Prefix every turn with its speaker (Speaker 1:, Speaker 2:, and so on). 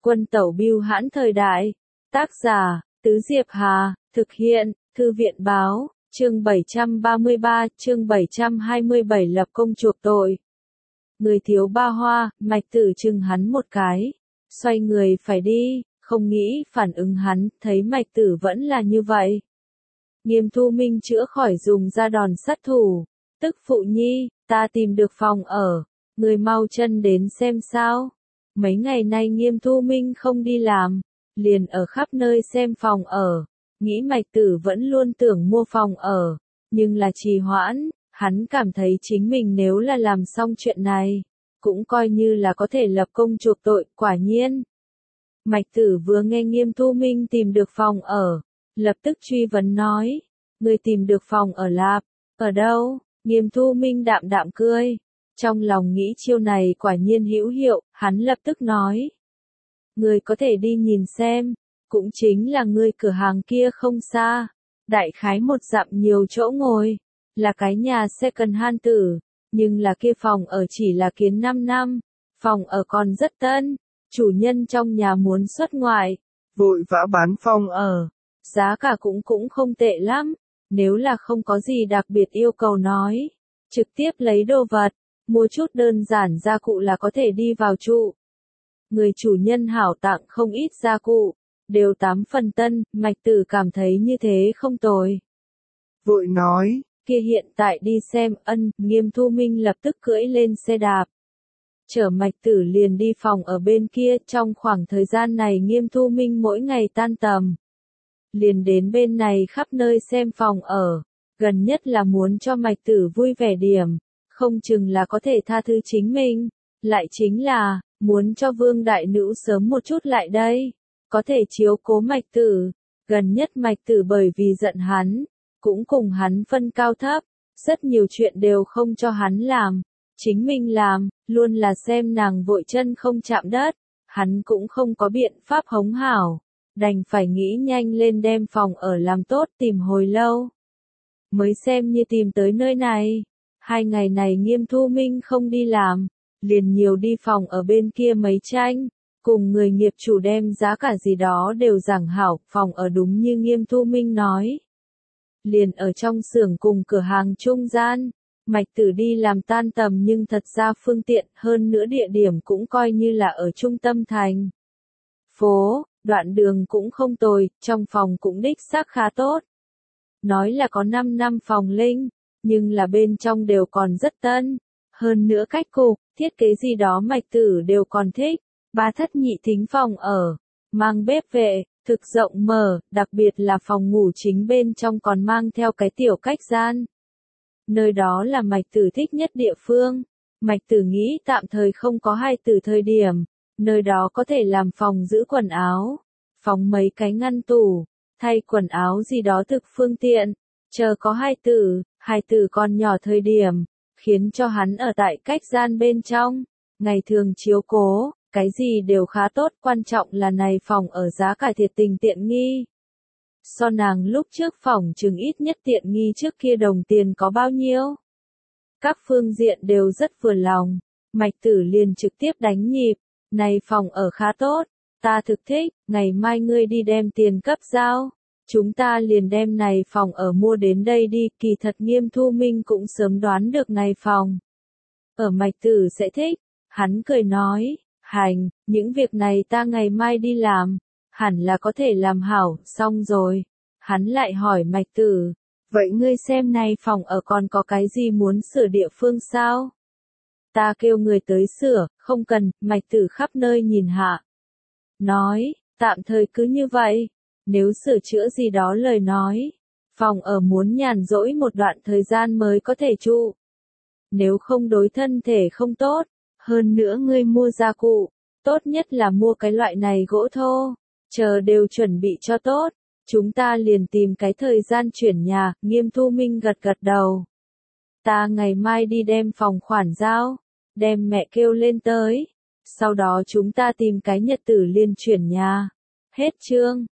Speaker 1: Quân tẩu bưu hãn thời đại. Tác giả, Tứ Diệp Hà, thực hiện, Thư viện báo, chương 733, chương 727 lập công chuộc tội. Người thiếu ba hoa, Mạch Tử chừng hắn một cái, xoay người phải đi, không nghĩ phản ứng hắn, thấy Mạch Tử vẫn là như vậy. Nghiêm Thu Minh chữa khỏi dùng ra đòn sát thủ, tức phụ nhi, ta tìm được phòng ở, người mau chân đến xem sao. Mấy ngày nay Nghiêm Thu Minh không đi làm, liền ở khắp nơi xem phòng ở, nghĩ Mạch Tử vẫn luôn tưởng mua phòng ở, nhưng là trì hoãn, hắn cảm thấy chính mình nếu là làm xong chuyện này, cũng coi như là có thể lập công chuộc tội, quả nhiên. Mạch Tử vừa nghe Nghiêm Thu Minh tìm được phòng ở, lập tức truy vấn nói, người tìm được phòng ở lạp, ở đâu? Nghiêm Thu Minh đạm đạm cười, trong lòng nghĩ chiêu này quả nhiên hữu hiệu, hắn lập tức nói. Người có thể đi nhìn xem, cũng chính là người cửa hàng kia không xa, đại khái một dặm nhiều chỗ ngồi, là cái nhà second hand tử, nhưng là kia phòng ở chỉ là kiến 5 năm, phòng ở còn rất tân, chủ nhân trong nhà muốn xuất ngoại,
Speaker 2: vội vã bán phòng ở,
Speaker 1: giá cả cũng không tệ lắm, nếu là không có gì đặc biệt yêu cầu nói, trực tiếp lấy đồ vật, mua chút đơn giản gia cụ là có thể đi vào trụ. Người chủ nhân hảo tặng không ít gia cụ, đều 8 phần tân, Mạch Tử cảm thấy như thế không tồi.
Speaker 2: Vội nói,
Speaker 1: kia hiện tại đi xem, Nghiêm Thu Minh lập tức cưỡi lên xe đạp. Chở Mạch Tử liền đi phòng ở bên kia, trong khoảng thời gian này Nghiêm Thu Minh mỗi ngày tan tầm. Liền đến bên này khắp nơi xem phòng ở, gần nhất là muốn cho Mạch Tử vui vẻ điểm, không chừng là có thể tha thứ chính mình, lại chính là, muốn cho Vương Đại Nữ sớm một chút lại đây, có thể chiếu cố Mạch Tử, gần nhất Mạch Tử bởi vì giận hắn, cũng cùng hắn phân cao thấp, rất nhiều chuyện đều không cho hắn làm, chính mình làm, luôn là xem nàng vội chân không chạm đất, hắn cũng không có biện pháp hống hảo, đành phải nghĩ nhanh lên đem phòng ở làm tốt tìm hồi lâu. Mới xem như tìm tới nơi này, 2 ngày này Nghiêm Thu Minh không đi làm, liền nhiều đi phòng ở bên kia mấy tranh, cùng người nghiệp chủ đem giá cả gì đó đều giảng hảo, phòng ở đúng như Nghiêm Thu Minh nói. Liền ở trong xưởng cùng cửa hàng trung gian, Mạch Tử đi làm tan tầm nhưng thật ra phương tiện hơn nữa địa điểm cũng coi như là ở trung tâm thành. Phố, đoạn đường cũng không tồi, trong phòng cũng đích xác khá tốt. Nói là có 5 năm phòng linh, nhưng là bên trong đều còn rất tân. Hơn nữa cách cục, thiết kế gì đó Mạch Tử đều còn thích. 3 thất nhị thính phòng ở, mang bếp vệ, thực rộng mở, đặc biệt là phòng ngủ chính bên trong còn mang theo cái tiểu cách gian. Nơi đó là Mạch Tử thích nhất địa phương. Mạch Tử nghĩ tạm thời không có hài tử thời điểm, nơi đó có thể làm phòng giữ quần áo, phóng mấy cái ngăn tủ, thay quần áo gì đó thực phương tiện, chờ có hài tử còn nhỏ thời điểm, khiến cho hắn ở tại cách gian bên trong, ngày thường chiếu cố, cái gì đều khá tốt, quan trọng là này phòng ở giá cả thiệt tình tiện nghi. So nàng lúc trước phòng chừng ít nhất tiện nghi trước kia đồng tiền có bao nhiêu. Các phương diện đều rất vừa lòng, Mạch Tử liền trực tiếp đánh nhịp, này phòng ở khá tốt, ta thực thích, ngày mai ngươi đi đem tiền cấp giao, chúng ta liền đem này phòng ở mua đến đây đi, kỳ thật Nghiêm Thu Minh cũng sớm đoán được này phòng. Ở Mạch Tử sẽ thích, hắn cười nói, hành, những việc này ta ngày mai đi làm, hẳn là có thể làm hảo, xong rồi. Hắn lại hỏi Mạch Tử, vậy ngươi xem này phòng ở còn có cái gì muốn sửa địa phương sao? Ta kêu người tới sửa, không cần, Mạch Tử khắp nơi nhìn hạ. Nói, tạm thời cứ như vậy, nếu sửa chữa gì đó lời nói, phòng ở muốn nhàn rỗi một đoạn thời gian mới có thể trụ. Nếu không đối thân thể không tốt, hơn nữa ngươi mua gia cụ, tốt nhất là mua cái loại này gỗ thô, chờ đều chuẩn bị cho tốt, chúng ta liền tìm cái thời gian chuyển nhà, Nghiêm Thu Minh gật gật đầu. Ta ngày mai đi đem phòng khoản giao, đem mẹ kêu lên tới, sau đó chúng ta tìm cái nhật tử liền chuyển nhà. Hết chương.